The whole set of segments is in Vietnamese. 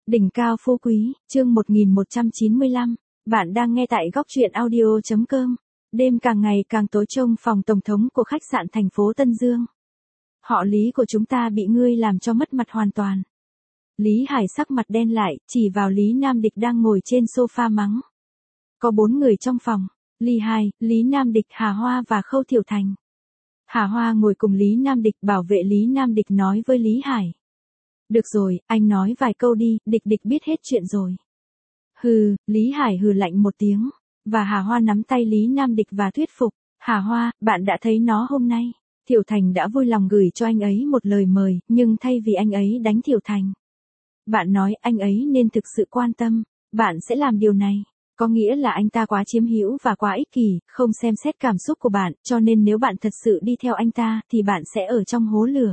Đỉnh cao phú quý, chương 1195. Bạn đang nghe tại góc truyện audio.com. Đêm càng ngày càng tối trong phòng tổng thống của khách sạn thành phố Tân Dương. Họ Lý của chúng ta bị ngươi làm cho mất mặt hoàn toàn. Lý Hải sắc mặt đen lại, chỉ vào Lý Nam Địch đang ngồi trên sofa mắng. Có 4 người trong phòng, Lý Hải, Lý Nam Địch, Hà Hoa và Khâu Thiểu Thành. Hà Hoa ngồi cùng Lý Nam Địch, bảo vệ Lý Nam Địch nói với Lý Hải. Được rồi, anh nói vài câu đi, Địch Địch biết hết chuyện rồi. Hừ, Lý Hải hừ lạnh một tiếng, và Hà Hoa nắm tay Lý Nam Địch và thuyết phục. Hà Hoa, bạn đã thấy nó hôm nay. Thiểu Thành đã vui lòng gửi cho anh ấy một lời mời, nhưng thay vì anh ấy đánh Thiểu Thành, bạn nói anh ấy nên thực sự quan tâm, bạn sẽ làm điều này. Có nghĩa là anh ta quá chiếm hữu và quá ích kỷ, không xem xét cảm xúc của bạn, cho nên nếu bạn thật sự đi theo anh ta, thì bạn sẽ ở trong hố lửa.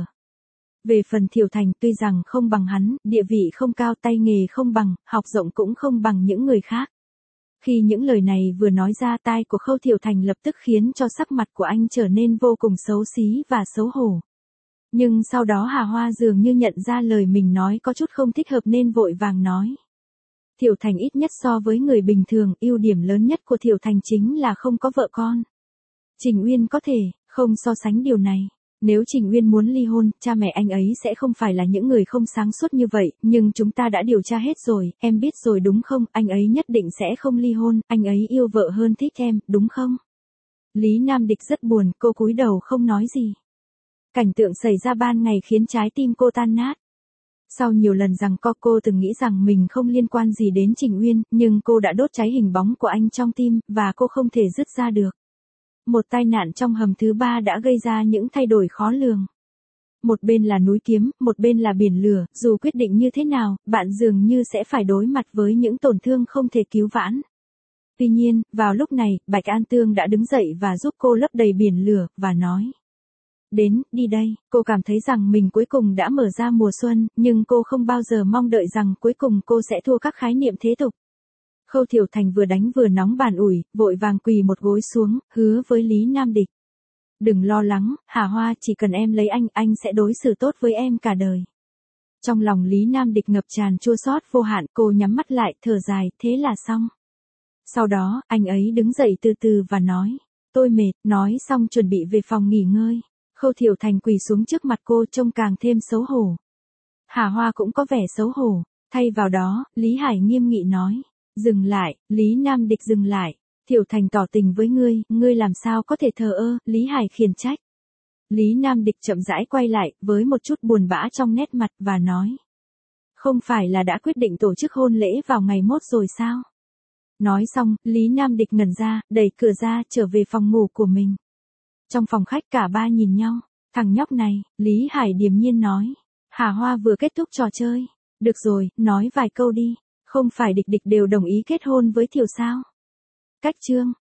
Về phần Thiểu Thành, tuy rằng không bằng hắn, địa vị không cao, tay nghề không bằng, học rộng cũng không bằng những người khác. Khi những lời này vừa nói ra, tai của Khâu Thiểu Thành lập tức khiến cho sắc mặt của anh trở nên vô cùng xấu xí và xấu hổ. Nhưng sau đó Hà Hoa dường như nhận ra lời mình nói có chút không thích hợp nên vội vàng nói. Thiểu Thành ít nhất so với người bình thường, ưu điểm lớn nhất của Thiểu Thành chính là không có vợ con. Trình Uyên có thể không so sánh điều này. Nếu Trình Uyên muốn ly hôn, cha mẹ anh ấy sẽ không phải là những người không sáng suốt như vậy, nhưng chúng ta đã điều tra hết rồi, em biết rồi đúng không, anh ấy nhất định sẽ không ly hôn, anh ấy yêu vợ hơn thích em, đúng không? Lý Nam Địch rất buồn, cô cúi đầu không nói gì. Cảnh tượng xảy ra ban ngày khiến trái tim cô tan nát. Sau nhiều lần giằng co, cô từng nghĩ rằng mình không liên quan gì đến Trình Uyên, nhưng cô đã đốt cháy hình bóng của anh trong tim, và cô không thể dứt ra được. Một tai nạn trong hầm thứ 3 đã gây ra những thay đổi khó lường. Một bên là núi kiếm, một bên là biển lửa, dù quyết định như thế nào, bạn dường như sẽ phải đối mặt với những tổn thương không thể cứu vãn. Tuy nhiên, vào lúc này, Bạch An Tương đã đứng dậy và giúp cô lấp đầy biển lửa, và nói. Đến, đi đây, cô cảm thấy rằng mình cuối cùng đã mở ra mùa xuân, nhưng cô không bao giờ mong đợi rằng cuối cùng cô sẽ thua các khái niệm thế tục. Khâu Thiểu Thành vừa đánh vừa nóng bàn ủi, vội vàng quỳ một gối xuống, hứa với Lý Nam Địch. Đừng lo lắng, Hà Hoa, chỉ cần em lấy anh sẽ đối xử tốt với em cả đời. Trong lòng Lý Nam Địch ngập tràn chua xót vô hạn, cô nhắm mắt lại, thở dài, thế là xong. Sau đó, anh ấy đứng dậy từ từ và nói, tôi mệt, nói xong chuẩn bị về phòng nghỉ ngơi. Khâu Thiểu Thành quỳ xuống trước mặt cô trông càng thêm xấu hổ. Hà Hoa cũng có vẻ xấu hổ, thay vào đó, Lý Hải nghiêm nghị nói. Dừng lại, Lý Nam Địch dừng lại. Thiểu Thành tỏ tình với ngươi làm sao có thể thờ ơ, Lý Hải khiển trách. Lý Nam Địch chậm rãi quay lại, với một chút buồn bã trong nét mặt, và nói. Không phải là đã quyết định tổ chức hôn lễ vào ngày mốt rồi sao? Nói xong, Lý Nam Địch ngẩn ra, đẩy cửa ra, trở về phòng ngủ của mình. Trong phòng khách cả ba nhìn nhau. Thằng nhóc này, Lý Hải điềm nhiên nói. Hà Hoa vừa kết thúc trò chơi. Được rồi, nói vài câu đi. Không phải Địch Địch đều đồng ý kết hôn với Thiểu sao? Cách chương